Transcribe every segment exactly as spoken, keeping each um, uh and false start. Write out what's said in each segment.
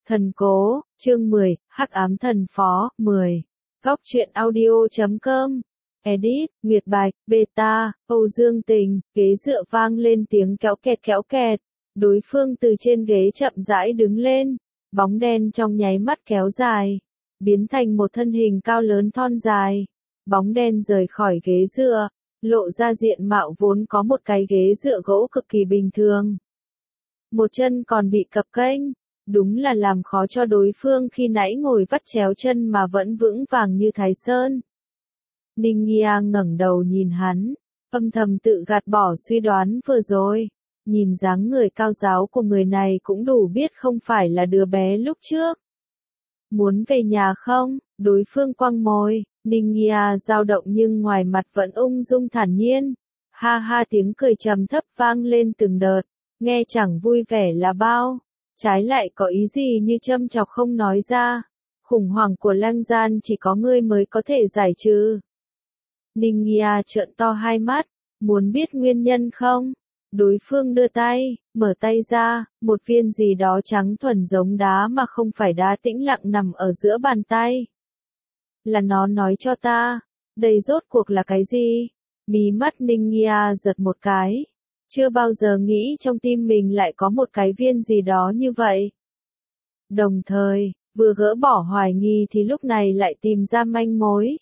Thần cố, chương mười, Hắc ám thần phó, mười. Góc truyện audio chấm com. Edit, Nguyệt Bạch, Beta, Âu Dương Tình, ghế dựa vang lên tiếng kéo kẹt kéo kẹt. Đối phương từ trên ghế chậm rãi đứng lên, bóng đen trong nháy mắt kéo dài, biến thành một thân hình cao lớn thon dài. Bóng đen rời khỏi ghế dựa, lộ ra diện mạo vốn có một cái ghế dựa gỗ cực kỳ bình thường. Một chân còn bị cập kênh, đúng là làm khó cho đối phương khi nãy ngồi vắt chéo chân mà vẫn vững vàng như Thái Sơn. Ninh Nghia ngẩng đầu nhìn hắn, âm thầm tự gạt bỏ suy đoán vừa rồi. Nhìn dáng người cao giáo của người này cũng đủ biết không phải là đứa bé lúc trước. Muốn về nhà không? Đối phương quăng môi, Ninh Nghia dao động nhưng ngoài mặt vẫn ung dung thản nhiên. Ha ha, tiếng cười trầm thấp vang lên từng đợt, nghe chẳng vui vẻ là bao. Trái lại có ý gì như châm chọc không nói ra. Khủng hoảng của Lăng Gian chỉ có ngươi mới có thể giải trừ. Ninh Nghia trợn to hai mắt, muốn biết nguyên nhân không? Đối phương đưa tay, mở tay ra, một viên gì đó trắng thuần giống đá mà không phải đá tĩnh lặng nằm ở giữa bàn tay. Là nó nói cho ta, đây rốt cuộc là cái gì? Mí mắt Ninh Nghia giật một cái. Chưa bao giờ nghĩ trong tim mình lại có một cái viên gì đó như vậy. Đồng thời, vừa gỡ bỏ hoài nghi thì lúc này lại tìm ra manh mối.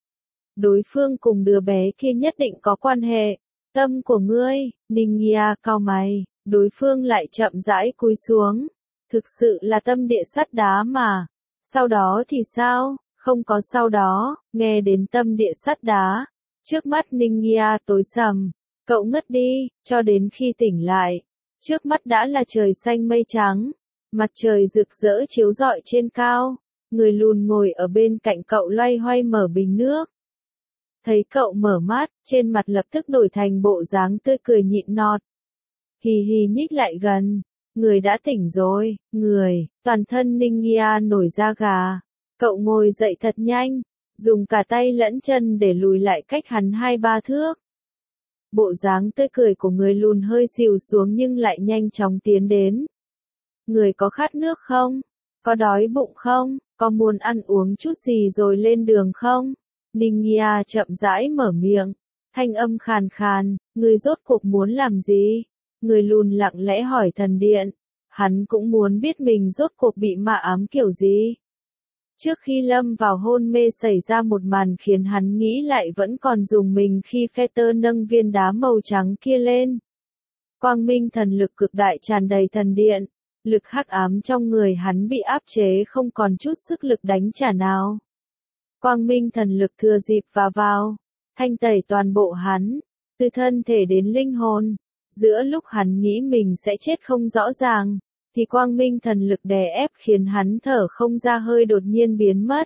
Đối phương cùng đứa bé kia nhất định có quan hệ. Tâm của ngươi, Ninh Nghia cau mày, đối phương lại chậm rãi cúi xuống. Thực sự là tâm địa sắt đá mà. Sau đó thì sao? Không có sau đó, nghe đến tâm địa sắt đá. Trước mắt Ninh Nghia tối sầm. Cậu ngất đi, cho đến khi tỉnh lại. Trước mắt đã là trời xanh mây trắng. Mặt trời rực rỡ chiếu rọi trên cao. Người lùn ngồi ở bên cạnh cậu loay hoay mở bình nước. Thấy cậu mở mắt, trên mặt lập tức đổi thành bộ dáng tươi cười nhịn nọt. Hì hì nhích lại gần. Người đã tỉnh rồi, người, toàn thân Ninh Nghia nổi da gà. Cậu ngồi dậy thật nhanh, dùng cả tay lẫn chân để lùi lại cách hắn hai ba thước. Bộ dáng tươi cười của người lùn hơi xìu xuống nhưng lại nhanh chóng tiến đến. Người có khát nước không? Có đói bụng không? Có muốn ăn uống chút gì rồi lên đường không? Ninh Nghia chậm rãi mở miệng, thanh âm khàn khàn, người rốt cuộc muốn làm gì? Người lùn lặng lẽ hỏi thần điện, hắn cũng muốn biết mình rốt cuộc bị ma ám kiểu gì. Trước khi lâm vào hôn mê xảy ra một màn khiến hắn nghĩ lại vẫn còn dùng mình khi Peter nâng viên đá màu trắng kia lên. Quang minh thần lực cực đại tràn đầy thần điện, lực hắc ám trong người hắn bị áp chế không còn chút sức lực đánh trả nào. Quang minh thần lực thừa dịp và vào, thanh tẩy toàn bộ hắn, từ thân thể đến linh hồn. Giữa lúc hắn nghĩ mình sẽ chết không rõ ràng, thì quang minh thần lực đè ép khiến hắn thở không ra hơi đột nhiên biến mất.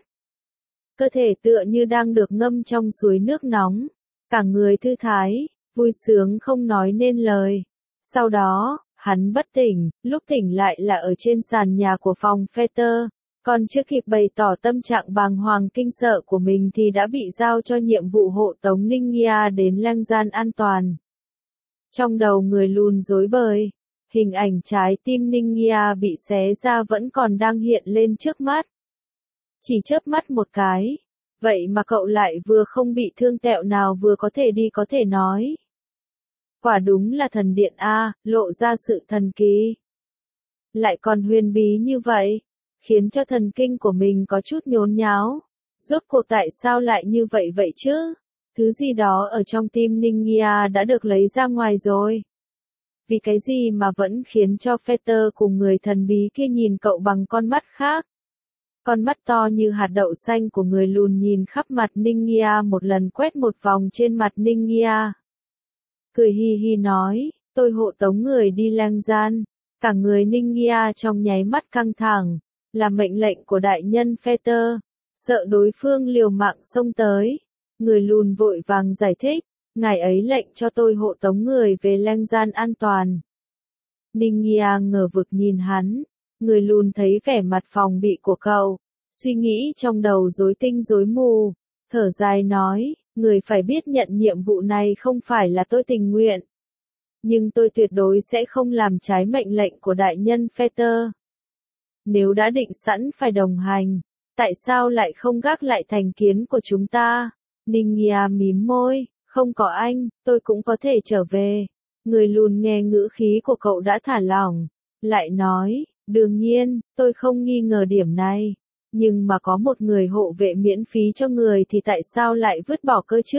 Cơ thể tựa như đang được ngâm trong suối nước nóng, cả người thư thái, vui sướng không nói nên lời. Sau đó, hắn bất tỉnh, lúc tỉnh lại là ở trên sàn nhà của phòng Peter. Còn chưa kịp bày tỏ tâm trạng bàng hoàng kinh sợ của mình thì đã bị giao cho nhiệm vụ hộ tống Ninh Nghia đến Lăng Gian an toàn. Trong đầu người lùn rối bời, hình ảnh trái tim Ninh Nghia bị xé ra vẫn còn đang hiện lên trước mắt. Chỉ chớp mắt một cái, vậy mà cậu lại vừa không bị thương tẹo nào vừa có thể đi có thể nói. Quả đúng là thần điện A, lộ ra sự thần kỳ. Lại còn huyền bí như vậy, khiến cho thần kinh của mình có chút nhốn nháo. Rốt cuộc tại sao lại như vậy vậy chứ? Thứ gì đó ở trong tim Ninh Nghia đã được lấy ra ngoài rồi. Vì cái gì mà vẫn khiến cho Peter cùng người thần bí kia nhìn cậu bằng con mắt khác? Con mắt to như hạt đậu xanh của người lùn nhìn khắp mặt Ninh Nghia một lần quét một vòng trên mặt Ninh Nghia. Cười hi hi nói, tôi hộ tống người đi Lăng Gian. Cả người Ninh Nghia trong nháy mắt căng thẳng, là mệnh lệnh của đại nhân Peter. Sợ đối phương liều mạng xông tới. Người lùn vội vàng giải thích, ngài ấy lệnh cho tôi hộ tống người về Lăng Gian an toàn. Ninh Nghia ngờ vực nhìn hắn, người lùn thấy vẻ mặt phòng bị của cậu, suy nghĩ trong đầu rối tinh rối mù, thở dài nói, người phải biết nhận nhiệm vụ này không phải là tôi tình nguyện. Nhưng tôi tuyệt đối sẽ không làm trái mệnh lệnh của đại nhân Peter. Nếu đã định sẵn phải đồng hành, tại sao lại không gác lại thành kiến của chúng ta? Ninh Nghia mím môi, không có anh, tôi cũng có thể trở về. Người lùn nghe ngữ khí của cậu đã thả lỏng, lại nói, đương nhiên, tôi không nghi ngờ điểm này. Nhưng mà có một người hộ vệ miễn phí cho người thì tại sao lại vứt bỏ cơ chứ?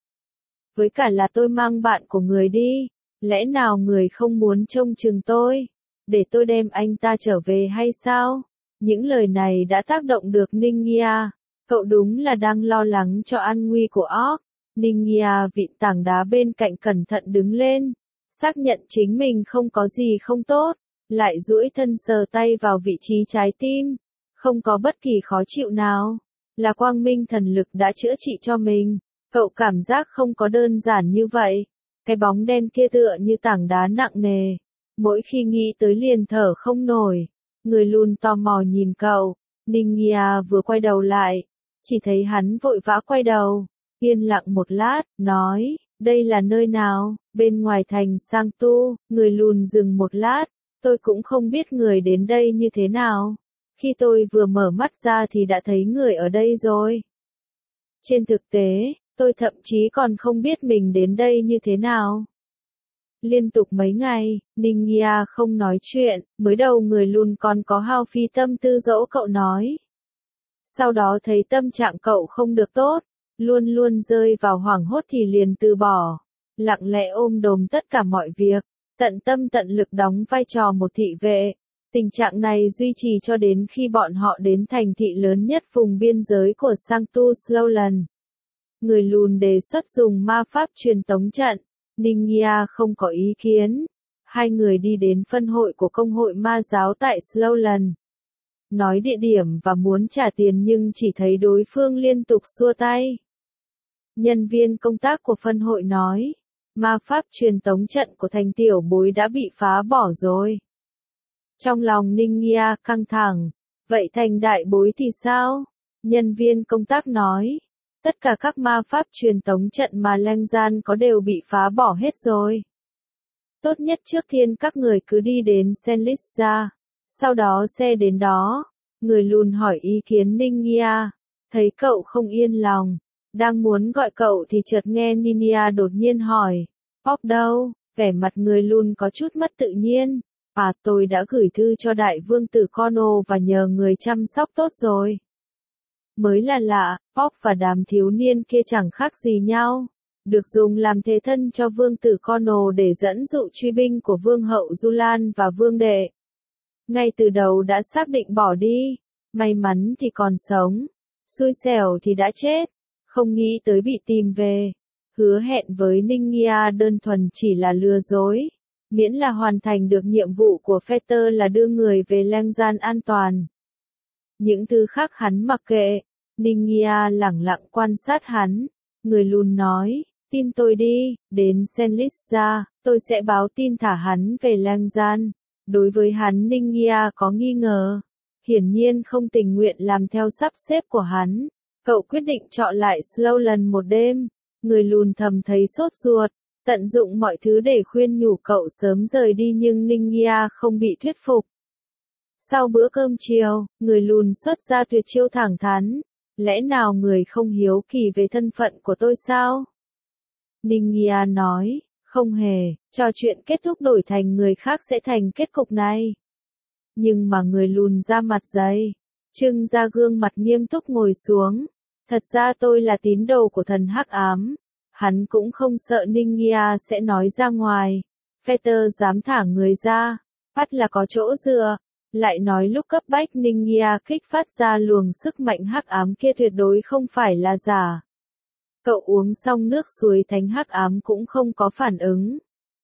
Với cả là tôi mang bạn của người đi, lẽ nào người không muốn trông chừng tôi, để tôi đem anh ta trở về hay sao? Những lời này đã tác động được Ninh Nghia, cậu đúng là đang lo lắng cho an nguy của Orc. Ninh Nghia vịn tảng đá bên cạnh cẩn thận đứng lên, xác nhận chính mình không có gì không tốt, lại duỗi thân sờ tay vào vị trí trái tim, không có bất kỳ khó chịu nào, là quang minh thần lực đã chữa trị cho mình. Cậu cảm giác không có đơn giản như vậy, cái bóng đen kia tựa như tảng đá nặng nề, mỗi khi nghĩ tới liền thở không nổi. Người lùn tò mò nhìn cậu, Ninh Nghia vừa quay đầu lại, chỉ thấy hắn vội vã quay đầu, yên lặng một lát, nói, đây là nơi nào? Bên ngoài thành Sang Tu. Người lùn dừng một lát, tôi cũng không biết người đến đây như thế nào. Khi tôi vừa mở mắt ra thì đã thấy người ở đây rồi. Trên thực tế, tôi thậm chí còn không biết mình đến đây như thế nào. Liên tục mấy ngày, Ninh Nghia không nói chuyện, mới đầu người lùn còn có hao phi tâm tư dỗ cậu nói. Sau đó thấy tâm trạng cậu không được tốt, luôn luôn rơi vào hoảng hốt thì liền từ bỏ, lặng lẽ ôm đồm tất cả mọi việc, tận tâm tận lực đóng vai trò một thị vệ. Tình trạng này duy trì cho đến khi bọn họ đến thành thị lớn nhất vùng biên giới của Sanctu Slowland. Người lùn đề xuất dùng ma pháp truyền tống trận, Ninh Nghia không có ý kiến. Hai người đi đến phân hội của công hội ma giáo tại Slowland. Nói địa điểm và muốn trả tiền nhưng chỉ thấy đối phương liên tục xua tay. Nhân viên công tác của phân hội nói, ma pháp truyền tống trận của thành tiểu bối đã bị phá bỏ rồi. Trong lòng Ninh Nghia căng thẳng, vậy thành đại bối thì sao? Nhân viên công tác nói, tất cả các ma pháp truyền tống trận mà Lang Gian có đều bị phá bỏ hết rồi. Tốt nhất trước tiên các người cứ đi đến Senlitza, sau đó xe đến đó. Người lùn hỏi ý kiến Ninh Nghia, thấy cậu không yên lòng, đang muốn gọi cậu thì chợt nghe Ninia đột nhiên hỏi, Orc đâu? Vẻ mặt người lùn có chút mất tự nhiên. À, tôi đã gửi thư cho đại vương tử Cornwall và nhờ người chăm sóc tốt rồi. Mới là lạ, Orc và đám thiếu niên kia chẳng khác gì nhau, được dùng làm thế thân cho vương tử Cornwall để dẫn dụ truy binh của vương hậu Julan và vương đệ. Ngay từ đầu đã xác định bỏ đi, may mắn thì còn sống, xui xẻo thì đã chết, không nghĩ tới bị tìm về. Hứa hẹn với Ninh Nghia đơn thuần chỉ là lừa dối, miễn là hoàn thành được nhiệm vụ của Fetter là đưa người về Lang Gian an toàn. Những thứ khác hắn mặc kệ. Ninh Nghia lẳng lặng quan sát hắn. Người lùn nói, tin tôi đi, đến Senlitza, tôi sẽ báo tin thả hắn về Lang Gian. Đối với hắn Ninh Nghia có nghi ngờ, hiển nhiên không tình nguyện làm theo sắp xếp của hắn. Cậu quyết định trọ lại Slowland một đêm. Người lùn thầm thấy sốt ruột, tận dụng mọi thứ để khuyên nhủ cậu sớm rời đi nhưng Ninh Nghia không bị thuyết phục. Sau bữa cơm chiều, người lùn xuất ra tuyệt chiêu thẳng thắn. Lẽ nào người không hiếu kỳ về thân phận của tôi sao? Ninh Nghia nói, không hề, trò chuyện kết thúc đổi thành người khác sẽ thành kết cục này. Nhưng mà người lùn ra mặt dày, trưng ra gương mặt nghiêm túc ngồi xuống. Thật ra tôi là tín đồ của thần hắc ám. Hắn cũng không sợ Ninh Nghia sẽ nói ra ngoài. Fetter dám thả người ra, bắt là có chỗ dựa. Lại nói lúc cấp bách Ninh Nghia kích phát ra luồng sức mạnh hắc ám kia tuyệt đối không phải là giả. Cậu uống xong nước suối thánh hắc ám cũng không có phản ứng.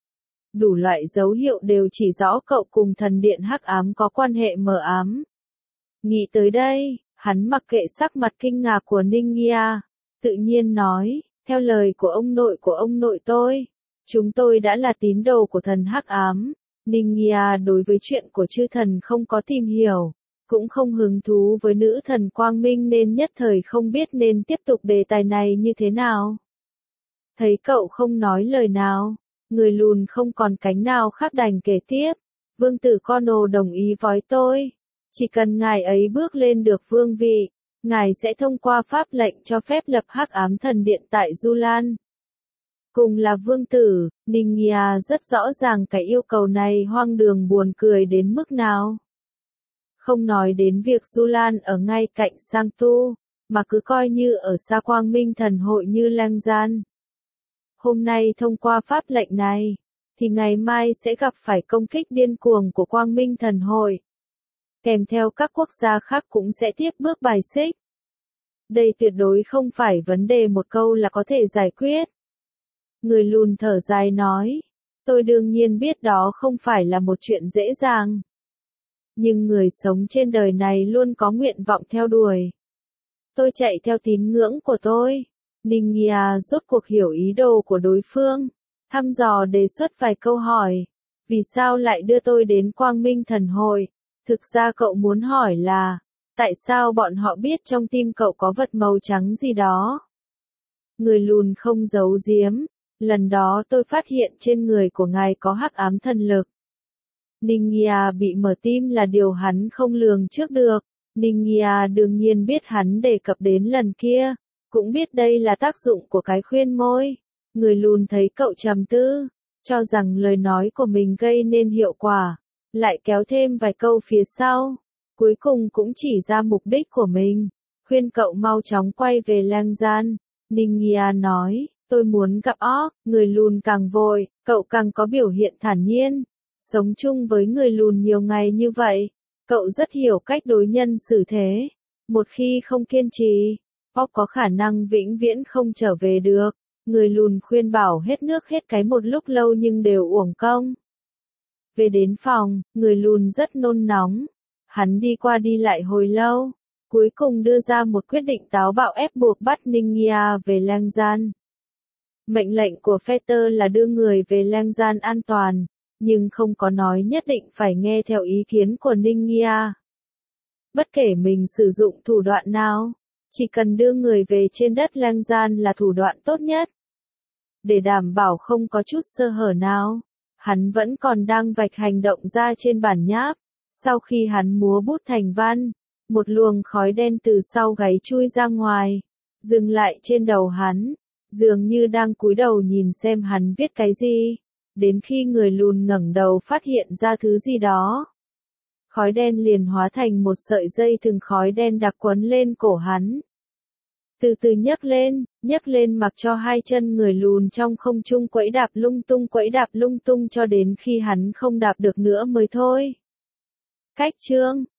Đủ loại dấu hiệu đều chỉ rõ cậu cùng thần điện hắc ám có quan hệ mờ ám. Nghĩ tới đây, hắn mặc kệ sắc mặt kinh ngạc của Ninh Nghia, tự nhiên nói, theo lời của ông nội của ông nội tôi, chúng tôi đã là tín đồ của thần hắc ám. Ninh Nghia đối với chuyện của chư thần không có tìm hiểu, cũng không hứng thú với nữ thần quang minh nên nhất thời không biết nên tiếp tục đề tài này như thế nào. Thấy cậu không nói lời nào, người lùn không còn cánh nào khác đành kể tiếp. Vương tử Cornwall đồng ý với tôi. Chỉ cần ngài ấy bước lên được vương vị, ngài sẽ thông qua pháp lệnh cho phép lập Hắc Ám Thần Điện tại Du Lan. Cùng là vương tử, Ningya rất rõ ràng cái yêu cầu này hoang đường buồn cười đến mức nào. Không nói đến việc Du Lan ở ngay cạnh Sang Tu, mà cứ coi như ở xa Quang Minh Thần Hội như Lang Gian. Hôm nay thông qua pháp lệnh này, thì ngày mai sẽ gặp phải công kích điên cuồng của Quang Minh Thần Hội. Kèm theo các quốc gia khác cũng sẽ tiếp bước bài xích. Đây tuyệt đối không phải vấn đề một câu là có thể giải quyết. Người lùn thở dài nói, tôi đương nhiên biết đó không phải là một chuyện dễ dàng. Nhưng người sống trên đời này luôn có nguyện vọng theo đuổi. Tôi chạy theo tín ngưỡng của tôi. Ningya rốt cuộc hiểu ý đồ của đối phương, thăm dò đề xuất vài câu hỏi. Vì sao lại đưa tôi đến Quang Minh Thần Hội? Thực ra cậu muốn hỏi là, tại sao bọn họ biết trong tim cậu có vật màu trắng gì đó? Người lùn không giấu giếm, lần đó tôi phát hiện trên người của ngài có hắc ám thần lực. Ningya bị mở tim là điều hắn không lường trước được. Ningya đương nhiên biết hắn đề cập đến lần kia, cũng biết đây là tác dụng của cái khuyên môi. Người lùn thấy cậu trầm tư, cho rằng lời nói của mình gây nên hiệu quả, lại kéo thêm vài câu phía sau, cuối cùng cũng chỉ ra mục đích của mình, khuyên cậu mau chóng quay về Lang Gian. Ningya nói, tôi muốn gặp Orc. Người lùn càng vội, cậu càng có biểu hiện thản nhiên. Sống chung với người lùn nhiều ngày như vậy, cậu rất hiểu cách đối nhân xử thế. Một khi không kiên trì, Orc có khả năng vĩnh viễn không trở về được. Người lùn khuyên bảo hết nước hết cái một lúc lâu nhưng đều uổng công. Về đến phòng, người lùn rất nôn nóng. Hắn đi qua đi lại hồi lâu, cuối cùng đưa ra một quyết định táo bạo ép buộc bắt Ningya về Lang Gian. Mệnh lệnh của Fetter là đưa người về Lang Gian an toàn, nhưng không có nói nhất định phải nghe theo ý kiến của Ningya. Bất kể mình sử dụng thủ đoạn nào, chỉ cần đưa người về trên đất Lang Gian là thủ đoạn tốt nhất. Để đảm bảo không có chút sơ hở nào, hắn vẫn còn đang vạch hành động ra trên bản nháp. Sau khi hắn múa bút thành văn, một luồng khói đen từ sau gáy chui ra ngoài, dừng lại trên đầu hắn, dường như đang cúi đầu nhìn xem hắn viết cái gì. Đến khi người lùn ngẩng đầu phát hiện ra thứ gì đó, khói đen liền hóa thành một sợi dây thừng khói đen đặc quấn lên cổ hắn. Từ từ nhấc lên, nhấc lên mặc cho hai chân người lùn trong không trung quẫy đạp lung tung quẫy đạp lung tung cho đến khi hắn không đạp được nữa mới thôi. Cách chương